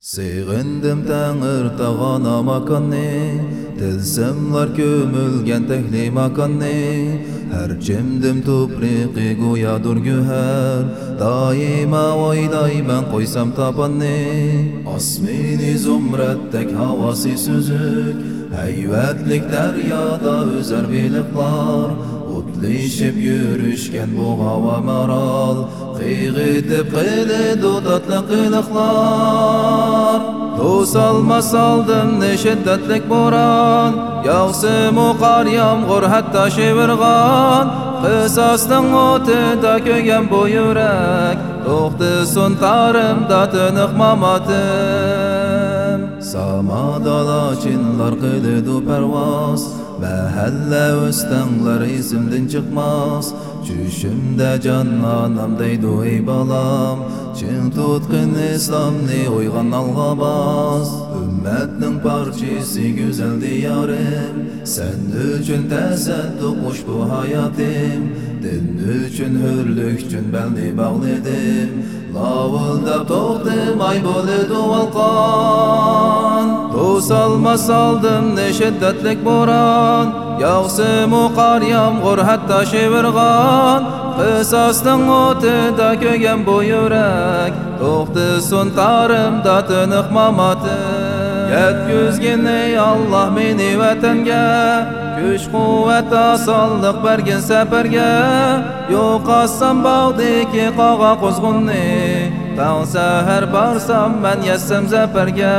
Sığındım Tanrı tağana makanni, tilsimlar kömülgen tehli makanni. Her cimdim topriqi goyadur güher, daima oyday ben koysam tapanni. Asmini zumrettek havası süzük, heyvetlik deryada özer biliklar. Utlişip yürüşken bu hava maral, qiyğitip qilidu tatlı qiliqlar. Do'st almas aldım ne şiddetlik boran, yağsım o qar yağmur hatta şivirgan. Qisasning o'tida kuygan bu yurak, to'xtasin tarimda tiniq mamatim. Samada chinlar qiladi parvoz, mahalla o'stanglar esimdan chiqmas. Tushimda jannanam deydi ey balam, chin tutqin islomni uyg'on alg'abaz. Ümmetning parchasi go'zal diyorim, sen uchun tasadduq ushbu hayotim. Din uchun hurlik uchun belni bog'ladim, lovuldab to'xtamay bo'ladi volqon. Do'st almas aldım ne şiddetlik boran, yağsım o qar yağmur hatta şivirgan. Qisasning o'tida kuygan bu yurak, to'xtasin tarimda tiniq mamatim. Yetkizgin ey Allah meni vatanga, kuch quvvat osonlik bergin safarga. Yo'qolsam bog'dagi qog'a quzg'unni, tong sahar borsam men yetsam zafarga.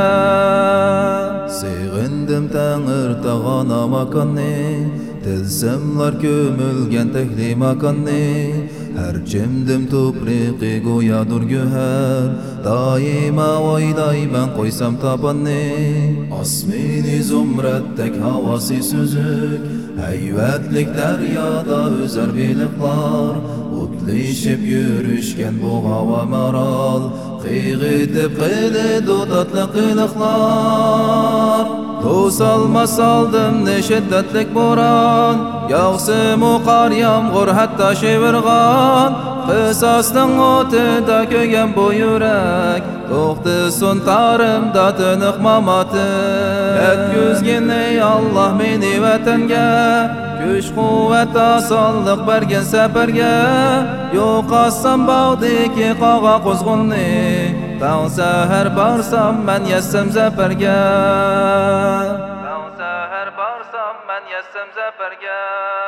Sığındım Tanrı tağana makanni, tilsimlar kömülgen tehli makanni. Her cimdim topriqi goyadur güher, daima oyday ben koysam tapanni. Asmini zumrettek havası süzük, heyvetlik deryada özer biliklar. Utlişip yürüşken bu hava maral, qiyğitip qilidu tatlı qiliqlar. Do'st almas aldım ne şiddetlik boran, yağsım o qar yağmur hatta şivirgan. Qisasning o'tida kuygan bu yurak, to'xtasin tarimda tiniq mamatim. Yetkizgin ey Allah meni vatanga, kuch quvvat osonlik bergin safarga. Yo'qolsam bog'dagi qog'a quzg'unni, tong sahar borsam men yetsam zafarga. Tong sahar borsam men yetsam zafarga.